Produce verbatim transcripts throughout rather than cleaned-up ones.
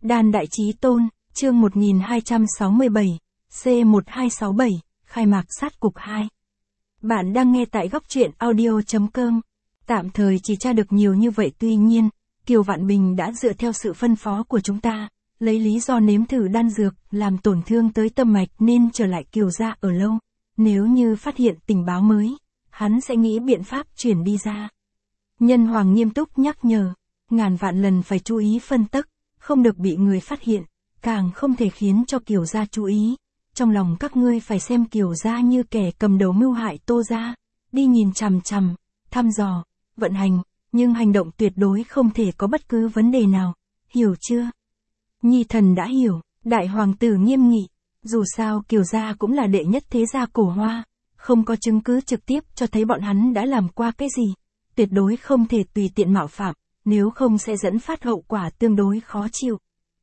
Đan Đại Chí Tôn, chương một nghìn hai trăm sáu mươi bảy, C một hai sáu bảy, khai mạc sát cục hai. Bạn đang nghe tại góc truyện audio chấm com. Tạm thời chỉ tra được nhiều như vậy, tuy nhiên, Kiều Vạn Bình đã dựa theo sự phân phó của chúng ta, lấy lý do nếm thử đan dược, làm tổn thương tới tâm mạch nên trở lại Kiều gia ở lâu. Nếu như phát hiện tình báo mới, hắn sẽ nghĩ biện pháp chuyển đi ra. Nhân Hoàng nghiêm túc nhắc nhở, ngàn vạn lần phải chú ý phân tắc, không được bị người phát hiện, càng không thể khiến cho Kiều gia chú ý. Trong lòng các ngươi phải xem Kiều gia như kẻ cầm đầu mưu hại Tô gia, đi nhìn chằm chằm, thăm dò, vận hành, nhưng hành động tuyệt đối không thể có bất cứ vấn đề nào, hiểu chưa? Nhi thần đã hiểu, đại hoàng tử nghiêm nghị, dù sao Kiều gia cũng là đệ nhất thế gia cổ Hoa, không có chứng cứ trực tiếp cho thấy bọn hắn đã làm qua cái gì, tuyệt đối không thể tùy tiện mạo phạm, nếu không sẽ dẫn phát hậu quả tương đối khó chịu.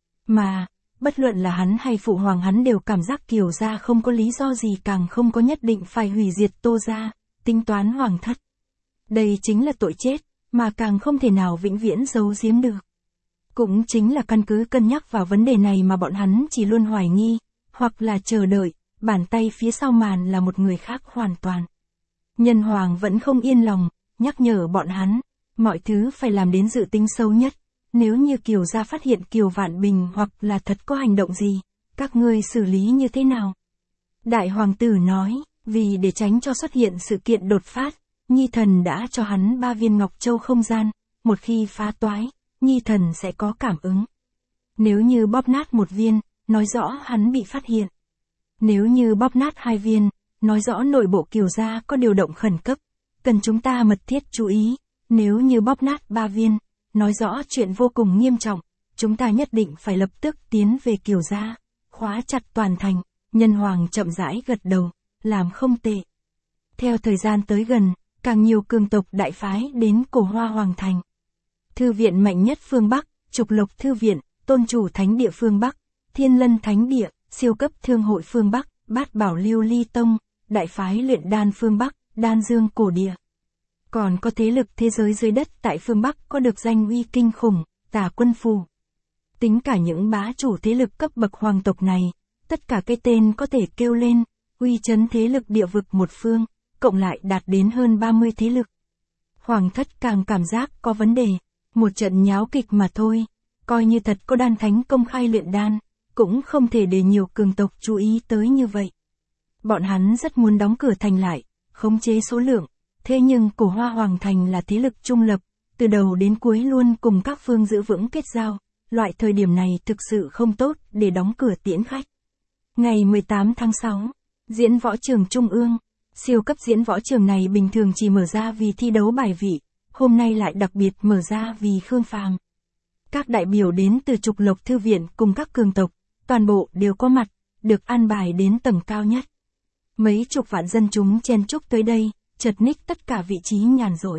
Mà, bất luận là hắn hay phụ hoàng hắn đều cảm giác Kiều gia không có lý do gì, càng không có nhất định phải hủy diệt Tô gia, tính toán hoàng thất. Đây chính là tội chết, mà càng không thể nào vĩnh viễn giấu giếm được. Cũng chính là căn cứ cân nhắc vào vấn đề này mà bọn hắn chỉ luôn hoài nghi, hoặc là chờ đợi, bàn tay phía sau màn là một người khác hoàn toàn. Nhân Hoàng vẫn không yên lòng, nhắc nhở bọn hắn, mọi thứ phải làm đến dự tính sâu nhất. Nếu như Kiều gia phát hiện Kiều Vạn Bình hoặc là thật có hành động gì, các ngươi xử lý như thế nào? Đại hoàng tử nói, vì để tránh cho xuất hiện sự kiện đột phát, Nhi thần đã cho hắn ba viên Ngọc Châu không gian, một khi phá toái, Nhi thần sẽ có cảm ứng. Nếu như bóp nát một viên, nói rõ hắn bị phát hiện. Nếu như bóp nát hai viên, nói rõ nội bộ Kiều gia có điều động khẩn cấp, cần chúng ta mật thiết chú ý. Nếu như bóp nát ba viên, nói rõ chuyện vô cùng nghiêm trọng, chúng ta nhất định phải lập tức tiến về Kiều gia, khóa chặt toàn thành. Nhân Hoàng chậm rãi gật đầu, làm không tệ. Theo thời gian tới gần, càng nhiều cường tộc đại phái đến cổ Hoa Hoàng thành. Thư viện mạnh nhất phương Bắc, Trục Lộc Thư viện, Tôn Chủ Thánh địa phương Bắc, Thiên Lân Thánh địa, Siêu cấp Thương hội phương Bắc, Bát Bảo Lưu Ly Tông, Đại phái Luyện Đan phương Bắc, Đan Dương Cổ địa. Còn có thế lực thế giới dưới đất tại phương Bắc có được danh uy kinh khủng, Tả Quân Phù. Tính cả những bá chủ thế lực cấp bậc hoàng tộc này, tất cả cái tên có thể kêu lên, uy chấn thế lực địa vực một phương, cộng lại đạt đến hơn ba mươi thế lực. Hoàng thất càng cảm giác có vấn đề, một trận nháo kịch mà thôi, coi như thật có đan thánh công khai luyện đan, cũng không thể để nhiều cường tộc chú ý tới như vậy. Bọn hắn rất muốn đóng cửa thành lại, khống chế số lượng. Thế nhưng cổ Hoa Hoàng thành là thế lực trung lập, từ đầu đến cuối luôn cùng các phương giữ vững kết giao, loại thời điểm này thực sự không tốt để đóng cửa tiễn khách. Ngày mười tám tháng sáu, diễn võ trường Trung ương, siêu cấp diễn võ trường này bình thường chỉ mở ra vì thi đấu bài vị, hôm nay lại đặc biệt mở ra vì Khương Phàm. Các đại biểu đến từ Trục Lộc Thư viện cùng các cường tộc, toàn bộ đều có mặt, được an bài đến tầng cao nhất. Mấy chục vạn dân chúng chen chúc tới đây, chật ních tất cả vị trí nhàn rỗi.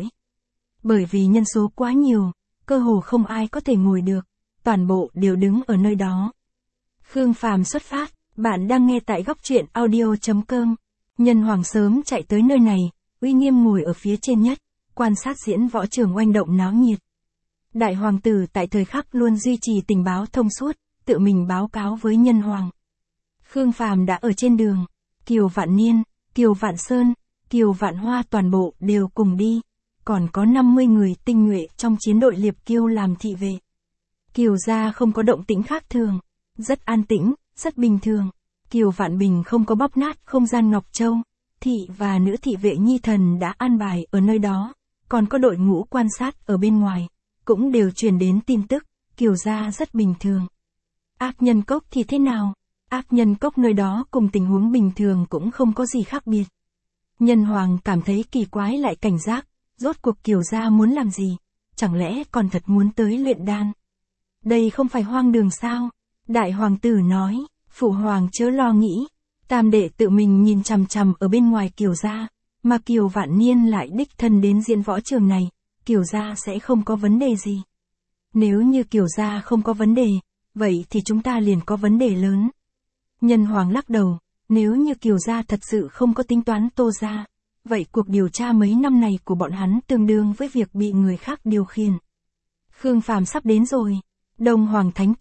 Bởi vì nhân số quá nhiều, cơ hồ không ai có thể ngồi được, toàn bộ đều đứng ở nơi đó. Khương Phàm xuất phát, bạn đang nghe tại góc truyện audio chấm com. Nhân Hoàng sớm chạy tới nơi này, uy nghiêm ngồi ở phía trên nhất, quan sát diễn võ trường oanh động náo nhiệt. Đại hoàng tử tại thời khắc luôn duy trì tình báo thông suốt, tự mình báo cáo với Nhân Hoàng. Khương Phàm đã ở trên đường, Kiều Vạn Niên, Kiều Vạn Sơn, Kiều Vạn Hoa toàn bộ đều cùng đi, còn có năm mươi người tinh nhuệ trong chiến đội Liệp Kiêu làm thị vệ. Kiều gia không có động tĩnh khác thường, rất an tĩnh, rất bình thường. Kiều Vạn Bình không có bóp nát không gian Ngọc Châu, thị và nữ thị vệ Nhi thần đã an bài ở nơi đó, còn có đội ngũ quan sát ở bên ngoài, cũng đều truyền đến tin tức, Kiều gia rất bình thường. Ác Nhân Cốc thì thế nào? Ác Nhân Cốc nơi đó cùng tình huống bình thường cũng không có gì khác biệt. Nhân Hoàng cảm thấy kỳ quái lại cảnh giác, rốt cuộc Kiều gia muốn làm gì, chẳng lẽ còn thật muốn tới luyện đan? Đây không phải hoang đường sao? Đại hoàng tử nói, phụ hoàng chớ lo nghĩ, tam đệ tự mình nhìn chằm chằm ở bên ngoài Kiều gia, mà Kiều Vạn Niên lại đích thân đến diễn võ trường này, Kiều gia sẽ không có vấn đề gì. Nếu như Kiều gia không có vấn đề, vậy thì chúng ta liền có vấn đề lớn. Nhân Hoàng lắc đầu, nếu như Kiều gia thật sự không có tính toán Tô gia, vậy cuộc điều tra mấy năm này của bọn hắn tương đương với việc bị người khác điều khiển. Khương Phàm sắp đến rồi. Đông Hoàng Thánh Kiệt,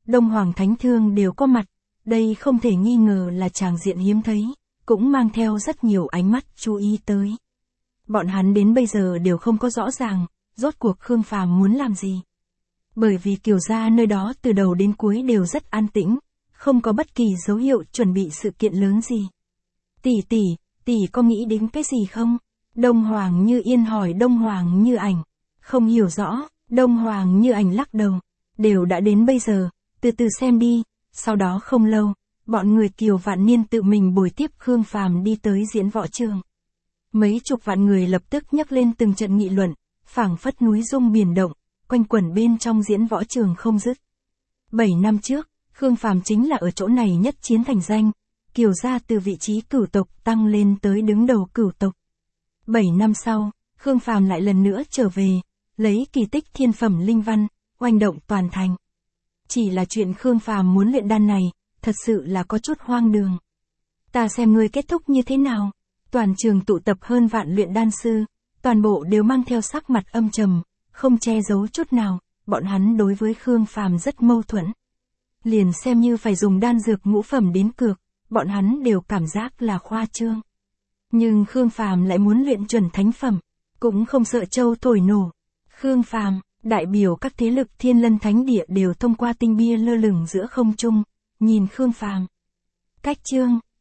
Đông Hoàng Thánh Thương đều có mặt, đây không thể nghi ngờ là tràng diện hiếm thấy, cũng mang theo rất nhiều ánh mắt chú ý tới. Bọn hắn đến bây giờ đều không có rõ ràng, rốt cuộc Khương Phàm muốn làm gì. Bởi vì Kiều gia nơi đó từ đầu đến cuối đều rất an tĩnh, không có bất kỳ dấu hiệu chuẩn bị sự kiện lớn gì. Tỷ tỷ, tỷ có nghĩ đến cái gì không? Đông Hoàng Như Yên hỏi Đông Hoàng Như Ảnh. Không hiểu rõ, Đông Hoàng Như Ảnh lắc đầu. Đều đã đến bây giờ, từ từ xem đi. Sau đó không lâu, bọn người Kiều Vạn Niên tự mình bồi tiếp Khương Phàm đi tới diễn võ trường. Mấy chục vạn người lập tức nhắc lên từng trận nghị luận, phảng phất núi rung biển động, quanh quẩn bên trong diễn võ trường không dứt. Bảy năm trước, Khương Phàm chính là ở chỗ này nhất chiến thành danh, Kiều gia từ vị trí cửu tộc tăng lên tới đứng đầu cửu tộc. Bảy năm sau, Khương Phàm lại lần nữa trở về, lấy kỳ tích thiên phẩm linh văn, oanh động toàn thành. Chỉ là chuyện Khương Phàm muốn luyện đan này, thật sự là có chút hoang đường. Ta xem ngươi kết thúc như thế nào? Toàn trường tụ tập hơn vạn luyện đan sư, toàn bộ đều mang theo sắc mặt âm trầm, không che giấu chút nào, bọn hắn đối với Khương Phàm rất mâu thuẫn. Liền xem như phải dùng đan dược ngũ phẩm đến cược, bọn hắn đều cảm giác là khoa trương. Nhưng Khương Phàm lại muốn luyện chuẩn thánh phẩm, cũng không sợ châu thổi nổ. Khương Phàm, đại biểu các thế lực Thiên Lân Thánh Địa đều thông qua tinh bia lơ lửng giữa không trung, nhìn Khương Phàm. Cách chương